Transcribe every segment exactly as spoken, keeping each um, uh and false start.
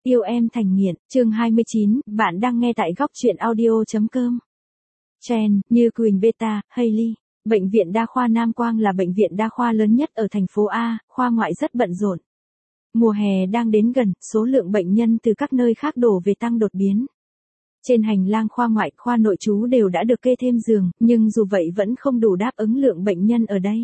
Yêu em thành nghiện, chương hai mươi chín, bạn đang nghe tại góc truyện audio.com. Chen, Như Quỳnh Beta, Hailey. Bệnh viện Đa khoa Nam Quang là bệnh viện đa khoa lớn nhất ở thành phố A, khoa ngoại rất bận rộn. Mùa hè đang đến gần, số lượng bệnh nhân từ các nơi khác đổ về tăng đột biến. Trên hành lang khoa ngoại, khoa nội trú đều đã được kê thêm giường, nhưng dù vậy vẫn không đủ đáp ứng lượng bệnh nhân ở đây.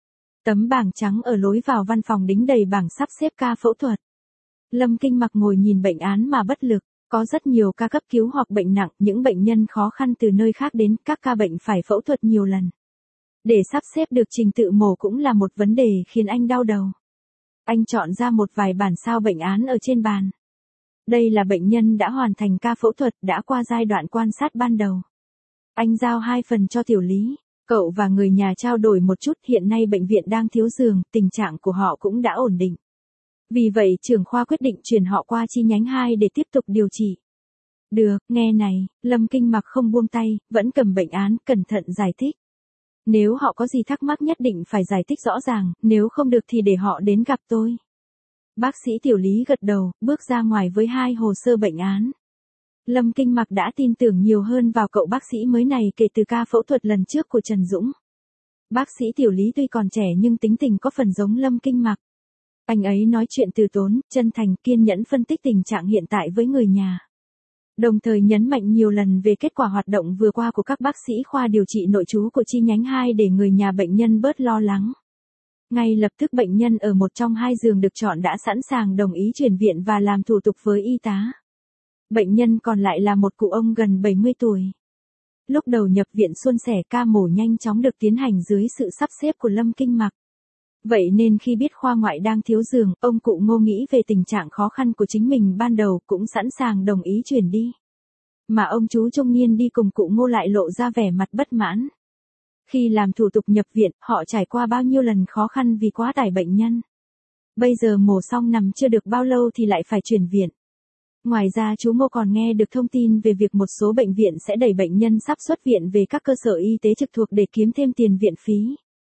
Tấm bảng trắng ở lối vào văn phòng đính đầy bảng sắp xếp ca phẫu thuật. Lâm Kinh Mặc ngồi nhìn bệnh án mà bất lực, có rất nhiều ca cấp cứu hoặc bệnh nặng, những bệnh nhân khó khăn từ nơi khác đến, các ca bệnh phải phẫu thuật nhiều lần. Để sắp xếp được trình tự mổ cũng là một vấn đề khiến anh đau đầu. Anh chọn ra một vài bản sao bệnh án ở trên bàn. Đây là bệnh nhân đã hoàn thành ca phẫu thuật, đã qua giai đoạn quan sát ban đầu. Anh giao hai phần cho Tiểu Lý. Cậu và người nhà trao đổi một chút, hiện nay bệnh viện đang thiếu giường, tình trạng của họ cũng đã ổn định. Vì vậy trưởng khoa quyết định chuyển họ qua chi nhánh hai để tiếp tục điều trị. Được, nghe này, Lâm Kinh Mặc không buông tay, vẫn cầm bệnh án, cẩn thận giải thích. Nếu họ có gì thắc mắc nhất định phải giải thích rõ ràng, nếu không được thì để họ đến gặp tôi. Bác sĩ Tiểu Lý gật đầu, bước ra ngoài với hai hồ sơ bệnh án. Lâm Kinh Mặc đã tin tưởng nhiều hơn vào cậu bác sĩ mới này kể từ ca phẫu thuật lần trước của Trần Dũng. Bác sĩ Tiểu Lý tuy còn trẻ nhưng tính tình có phần giống Lâm Kinh Mặc. Anh ấy nói chuyện từ tốn, chân thành, kiên nhẫn phân tích tình trạng hiện tại với người nhà. Đồng thời nhấn mạnh nhiều lần về kết quả hoạt động vừa qua của các bác sĩ khoa điều trị nội trú của chi nhánh hai để người nhà bệnh nhân bớt lo lắng. Ngay lập tức bệnh nhân ở một trong hai giường được chọn đã sẵn sàng đồng ý chuyển viện và làm thủ tục với y tá. Bệnh nhân còn lại là một cụ ông gần bảy mươi tuổi. Lúc đầu nhập viện suôn sẻ, ca mổ nhanh chóng được tiến hành dưới sự sắp xếp của Lâm Kinh Mặc. Vậy nên khi biết khoa ngoại đang thiếu giường, ông cụ Ngô nghĩ về tình trạng khó khăn của chính mình ban đầu cũng sẵn sàng đồng ý chuyển đi. Mà ông chú trung niên đi cùng cụ Ngô lại lộ ra vẻ mặt bất mãn. Khi làm thủ tục nhập viện, họ trải qua bao nhiêu lần khó khăn vì quá tải bệnh nhân. Bây giờ mổ xong nằm chưa được bao lâu thì lại phải chuyển viện. Ngoài ra chú Ngô còn nghe được thông tin về việc một số bệnh viện sẽ đẩy bệnh nhân sắp xuất viện về các cơ sở y tế trực thuộc để kiếm thêm tiền viện phí.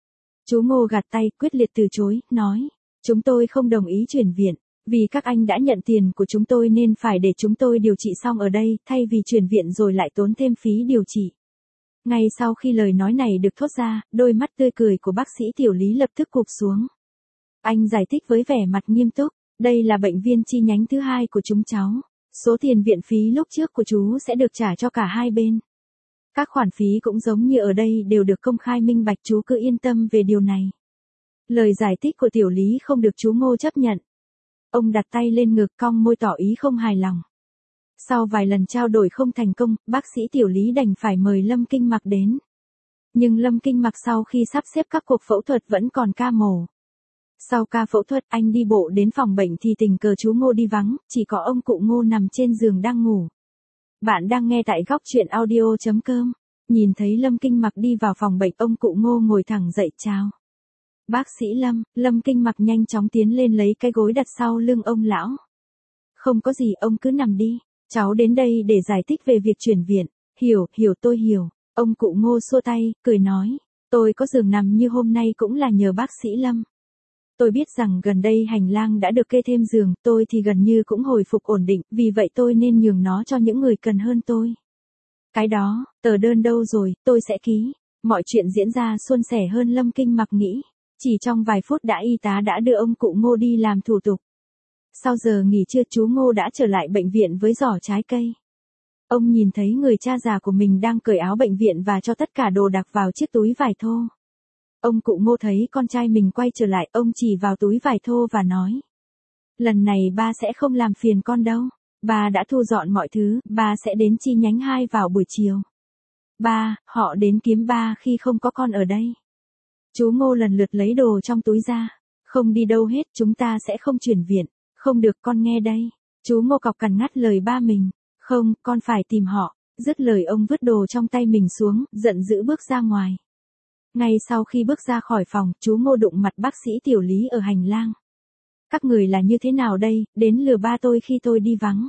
Chú Ngô gạt tay, quyết liệt từ chối, nói, chúng tôi không đồng ý chuyển viện, vì các anh đã nhận tiền của chúng tôi nên phải để chúng tôi điều trị xong ở đây, thay vì chuyển viện rồi lại tốn thêm phí điều trị. Ngay sau khi lời nói này được thốt ra, đôi mắt tươi cười của bác sĩ Tiểu Lý lập tức cụp xuống. Anh giải thích với vẻ mặt nghiêm túc, đây là bệnh viện chi nhánh thứ hai của chúng cháu. Số tiền viện phí lúc trước của chú sẽ được trả cho cả hai bên. Các khoản phí cũng giống như ở đây đều được công khai minh bạch, chú cứ yên tâm về điều này. Lời giải thích của Tiểu Lý không được chú Ngô chấp nhận. Ông đặt tay lên ngực, cong môi tỏ ý không hài lòng. Sau vài lần trao đổi không thành công, bác sĩ Tiểu Lý đành phải mời Lâm Kinh Mặc đến. Nhưng Lâm Kinh Mặc sau khi sắp xếp các cuộc phẫu thuật vẫn còn ca mổ. Sau ca phẫu thuật, anh đi bộ đến phòng bệnh thì tình cờ chú Ngô đi vắng, chỉ có ông cụ Ngô nằm trên giường đang ngủ. Bạn đang nghe tại góc truyện audio.com. Nhìn thấy Lâm Kinh Mặc đi vào phòng bệnh, ông cụ Ngô ngồi thẳng dậy chào. Bác sĩ Lâm, Lâm Kinh Mặc nhanh chóng tiến lên lấy cái gối đặt sau lưng ông lão. Không có gì, ông cứ nằm đi, cháu đến đây để giải thích về việc chuyển viện. Hiểu, hiểu tôi hiểu. Ông cụ Ngô xua tay, cười nói, tôi có giường nằm như hôm nay cũng là nhờ bác sĩ Lâm. Tôi biết rằng gần đây hành lang đã được kê thêm giường, tôi thì gần như cũng hồi phục ổn định, vì vậy tôi nên nhường nó cho những người cần hơn tôi. Cái đó, tờ đơn đâu rồi, tôi sẽ ký. Mọi chuyện diễn ra suôn sẻ hơn Lâm Kinh Mặc nghĩ. Chỉ trong vài phút đã y tá đã đưa ông cụ Ngô đi làm thủ tục. Sau giờ nghỉ trưa, chú Ngô đã trở lại bệnh viện với giỏ trái cây. Ông nhìn thấy người cha già của mình đang cởi áo bệnh viện và cho tất cả đồ đạc vào chiếc túi vải thô. Ông cụ Ngô thấy con trai mình quay trở lại, ông chỉ vào túi vải thô và nói. Lần này ba sẽ không làm phiền con đâu. Ba đã thu dọn mọi thứ, ba sẽ đến chi nhánh hai vào buổi chiều. Ba, họ đến kiếm ba khi không có con ở đây. Chú Ngô lần lượt lấy đồ trong túi ra. Không đi đâu hết, chúng ta sẽ không chuyển viện. Không được, con nghe đây. Chú Ngô cọc cằn ngắt lời ba mình. Không, con phải tìm họ. Dứt lời ông vứt đồ trong tay mình xuống, giận dữ bước ra ngoài. Ngay sau khi bước ra khỏi phòng, chú Ngô đụng mặt bác sĩ Tiểu Lý ở hành lang. Các người là như thế nào đây, đến lừa ba tôi khi tôi đi vắng?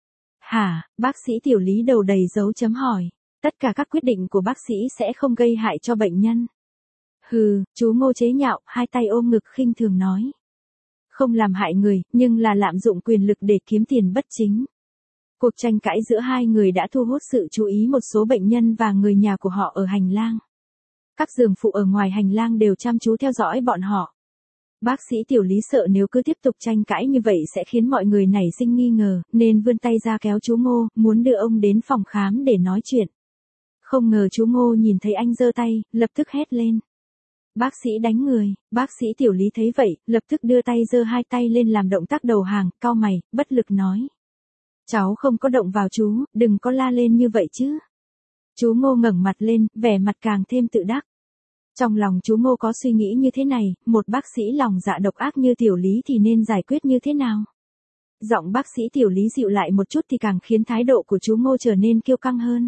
Hả, bác sĩ Tiểu Lý đầu đầy dấu chấm hỏi. Tất cả các quyết định của bác sĩ sẽ không gây hại cho bệnh nhân. Hừ, chú Ngô chế nhạo, hai tay ôm ngực khinh thường nói. không làm hại người, nhưng là lạm dụng quyền lực để kiếm tiền bất chính. Cuộc tranh cãi giữa hai người đã thu hút sự chú ý một số bệnh nhân và người nhà của họ ở hành lang. Các giường phụ ở ngoài hành lang đều chăm chú theo dõi bọn họ. Bác sĩ Tiểu Lý sợ nếu cứ tiếp tục tranh cãi như vậy sẽ khiến mọi người nảy sinh nghi ngờ, nên vươn tay ra kéo chú Ngô, muốn đưa ông đến phòng khám để nói chuyện. Không ngờ chú Ngô nhìn thấy anh giơ tay, lập tức hét lên. Bác sĩ đánh người, bác sĩ Tiểu Lý thấy vậy, lập tức đưa tay giơ hai tay lên làm động tác đầu hàng, cau mày, bất lực nói. Cháu không có động vào chú, đừng có la lên như vậy chứ. Chú Ngô ngẩng mặt lên, vẻ mặt càng thêm tự đắc. Trong lòng chú Ngô có suy nghĩ như thế này, một bác sĩ lòng dạ độc ác như Tiểu Lý thì nên giải quyết như thế nào? Giọng bác sĩ Tiểu Lý dịu lại một chút thì càng khiến thái độ của chú Ngô trở nên kiêu căng hơn.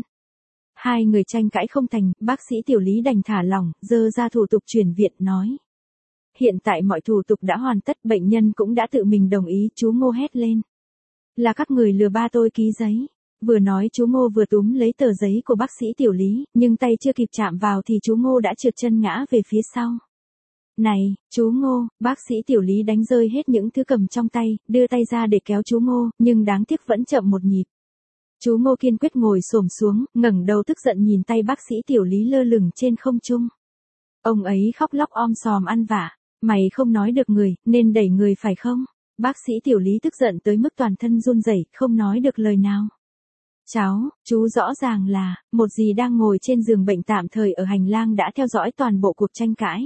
Hai người tranh cãi không thành, bác sĩ Tiểu Lý đành thả lỏng, dơ ra thủ tục chuyển viện nói. Hiện tại mọi thủ tục đã hoàn tất, bệnh nhân cũng đã tự mình đồng ý, chú Ngô hét lên. Là các người lừa ba tôi ký giấy. Vừa nói chú Ngô vừa túm lấy tờ giấy của bác sĩ Tiểu Lý, nhưng tay chưa kịp chạm vào thì chú Ngô đã trượt chân ngã về phía sau. Này, chú Ngô, bác sĩ Tiểu Lý đánh rơi hết những thứ cầm trong tay, đưa tay ra để kéo chú Ngô, nhưng đáng tiếc vẫn chậm một nhịp. Chú Ngô kiên quyết ngồi xổm xuống, ngẩng đầu tức giận nhìn tay bác sĩ Tiểu Lý lơ lửng trên không trung. Ông ấy khóc lóc om sòm ăn vạ, mày không nói được người, nên đẩy người phải không? Bác sĩ Tiểu Lý tức giận tới mức toàn thân run rẩy, không nói được lời nào. Cháu, chú rõ ràng là, một dì đang ngồi trên giường bệnh tạm thời ở hành lang đã theo dõi toàn bộ cuộc tranh cãi.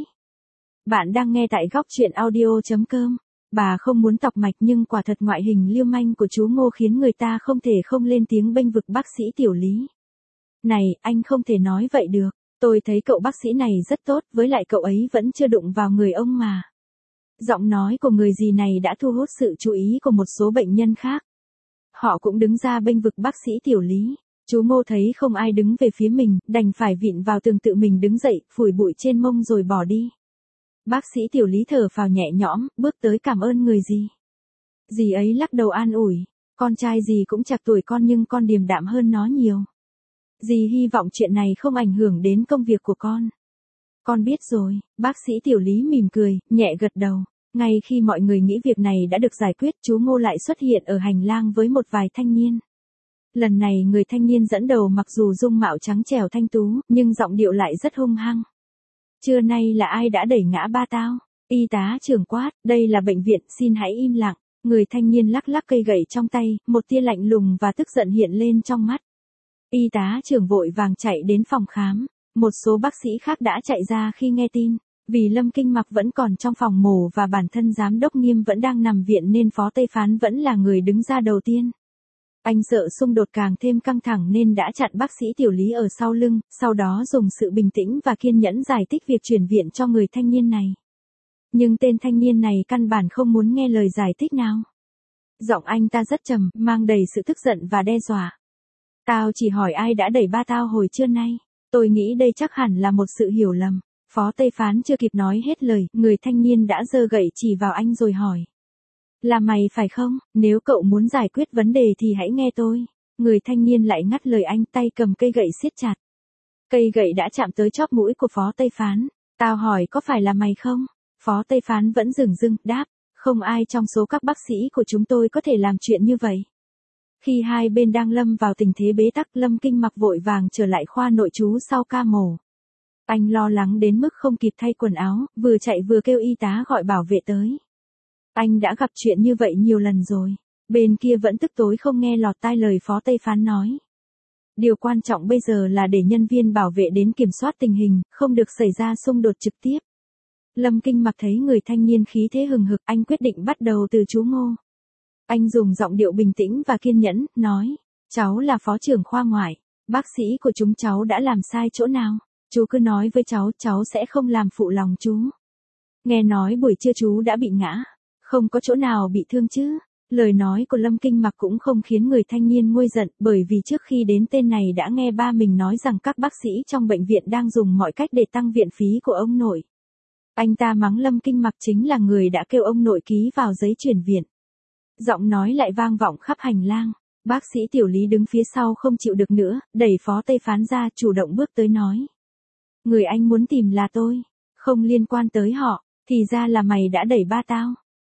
Bạn đang nghe tại góc truyện audio chấm com. Bà không muốn tọc mạch nhưng quả thật ngoại hình lưu manh của chú Ngô khiến người ta không thể không lên tiếng bênh vực bác sĩ Tiểu Lý. Này, anh không thể nói vậy được, tôi thấy cậu bác sĩ này rất tốt, với lại cậu ấy vẫn chưa đụng vào người ông mà. Giọng nói của người dì này đã thu hút sự chú ý của một số bệnh nhân khác. Họ cũng đứng ra bênh vực bác sĩ Tiểu Lý. Chú Ngô thấy không ai đứng về phía mình, đành phải vịn vào tường tự mình đứng dậy, phủi bụi trên mông rồi bỏ đi. Bác sĩ Tiểu Lý thở phào nhẹ nhõm, bước tới cảm ơn người dì. Dì ấy lắc đầu an ủi, con trai dì cũng chạc tuổi con nhưng con điềm đạm hơn nó nhiều. Dì hy vọng chuyện này không ảnh hưởng đến công việc của con. Con biết rồi, bác sĩ Tiểu Lý mỉm cười, nhẹ gật đầu. Ngay khi mọi người nghĩ việc này đã được giải quyết, chú Ngô lại xuất hiện ở hành lang với một vài thanh niên. Lần này người thanh niên dẫn đầu mặc dù dung mạo trắng trẻo thanh tú, nhưng giọng điệu lại rất hung hăng. Trưa nay là ai đã đẩy ngã ba tao? Y tá trưởng quát, đây là bệnh viện, xin hãy im lặng. Người thanh niên lắc lắc cây gậy trong tay, một tia lạnh lùng và tức giận hiện lên trong mắt. Y tá trưởng vội vàng chạy đến phòng khám. Một số bác sĩ khác đã chạy ra khi nghe tin. Vì Lâm Kinh Mặc vẫn còn trong phòng mổ và bản thân giám đốc Nghiêm vẫn đang nằm viện nên Phó Tây Phán vẫn là người đứng ra đầu tiên. Anh sợ xung đột càng thêm căng thẳng nên đã chặn bác sĩ Tiểu Lý ở sau lưng, sau đó dùng sự bình tĩnh và kiên nhẫn giải thích việc chuyển viện cho người thanh niên này. Nhưng tên thanh niên này căn bản không muốn nghe lời giải thích nào. Giọng anh ta rất trầm, mang đầy sự tức giận và đe dọa. Tao chỉ hỏi ai đã đẩy ba tao hồi trưa nay. Tôi nghĩ đây chắc hẳn là một sự hiểu lầm. Phó Tây Phán chưa kịp nói hết lời, người thanh niên đã giơ gậy chỉ vào anh rồi hỏi. Là mày phải không? Nếu cậu muốn giải quyết vấn đề thì hãy nghe tôi. Người thanh niên lại ngắt lời anh, tay cầm cây gậy siết chặt. Cây gậy đã chạm tới chóp mũi của Phó Tây Phán. Tao hỏi có phải là mày không? Phó Tây Phán vẫn dửng dưng, đáp. Không ai trong số các bác sĩ của chúng tôi có thể làm chuyện như vậy. Khi hai bên đang lâm vào tình thế bế tắc, Lâm Kinh Mặc vội vàng trở lại khoa nội trú sau ca mổ. Anh lo lắng đến mức không kịp thay quần áo, vừa chạy vừa kêu y tá gọi bảo vệ tới. Anh đã gặp chuyện như vậy nhiều lần rồi. Bên kia vẫn tức tối không nghe lọt tai lời Phó Tây Phán nói. Điều quan trọng bây giờ là để nhân viên bảo vệ đến kiểm soát tình hình, không được xảy ra xung đột trực tiếp. Lâm Kinh Mặc thấy người thanh niên khí thế hừng hực, anh quyết định bắt đầu từ chú Ngô. Anh dùng giọng điệu bình tĩnh và kiên nhẫn, nói. Cháu là phó trưởng khoa ngoại. Bác sĩ của chúng cháu đã làm sai chỗ nào? Chú cứ nói với cháu, cháu sẽ không làm phụ lòng chú. Nghe nói buổi trưa chú đã bị ngã. Không có chỗ nào bị thương chứ. Lời nói của Lâm Kinh Mặc cũng không khiến người thanh niên nguôi giận, bởi vì trước khi đến tên này đã nghe ba mình nói rằng các bác sĩ trong bệnh viện đang dùng mọi cách để tăng viện phí của ông nội. Anh ta mắng Lâm Kinh Mặc chính là người đã kêu ông nội ký vào giấy chuyển viện. Giọng nói lại vang vọng khắp hành lang. Bác sĩ Tiểu Lý đứng phía sau không chịu được nữa, đẩy Phó Tây Phán ra, chủ động bước tới nói. Người anh muốn tìm là tôi, không liên quan tới họ, thì ra là mày đã đẩy ba tao.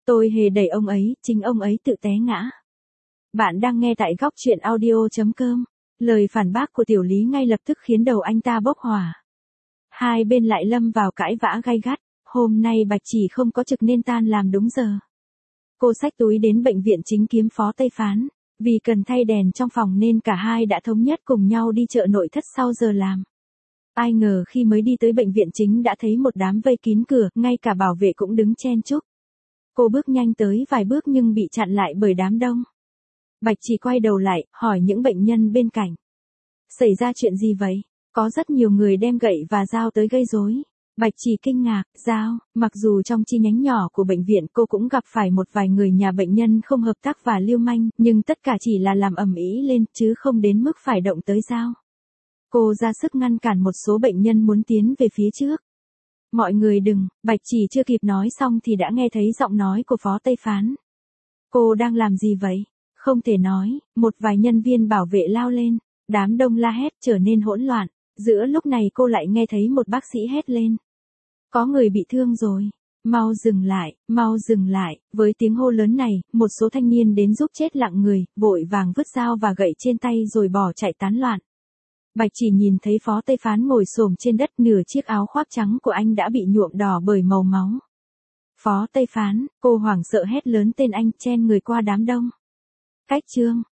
Tôi hề đẩy ông ấy, chính ông ấy tự té ngã. Bạn đang nghe tại góc chuyện audio chấm com. Lời phản bác của Tiểu Lý ngay lập tức khiến đầu anh ta bốc hỏa. Hai bên lại lâm vào cãi vã gay gắt. Hôm nay Bạch Chỉ không có trực nên tan làm đúng giờ. Cô xách túi đến bệnh viện chính kiếm Phó Tây Phán. Vì cần thay đèn trong phòng nên cả hai đã thống nhất cùng nhau đi chợ nội thất sau giờ làm. Ai ngờ khi mới đi tới bệnh viện chính đã thấy một đám vây kín cửa, ngay cả bảo vệ cũng đứng chen chúc. Cô bước nhanh tới vài bước nhưng bị chặn lại bởi đám đông. Bạch Chỉ quay đầu lại, hỏi những bệnh nhân bên cạnh. Xảy ra chuyện gì vậy? Có rất nhiều người đem gậy và dao tới gây rối. Bạch Chỉ kinh ngạc, dao, mặc dù trong chi nhánh nhỏ của bệnh viện cô cũng gặp phải một vài người nhà bệnh nhân không hợp tác và lưu manh, nhưng tất cả chỉ là làm ầm ĩ lên chứ không đến mức phải động tới dao. Cô ra sức ngăn cản một số bệnh nhân muốn tiến về phía trước. Mọi người đừng, Bạch Chỉ chưa kịp nói xong thì đã nghe thấy giọng nói của Phó Tây Phán. Cô đang làm gì vậy? Không thể nói, một vài nhân viên bảo vệ lao lên, đám đông la hét trở nên hỗn loạn. Giữa lúc này cô lại nghe thấy một bác sĩ hét lên. Có người bị thương rồi. Mau dừng lại, mau dừng lại. Với tiếng hô lớn này, một số thanh niên đến giúp chết lặng người, vội vàng vứt dao và gậy trên tay rồi bỏ chạy tán loạn. Bạch Chỉ nhìn thấy Phó Tây Phán ngồi xổm trên đất, nửa chiếc áo khoác trắng của anh đã bị nhuộm đỏ bởi màu máu. Phó Tây Phán, cô hoảng sợ hét lớn tên anh chen người qua đám đông. Cách chương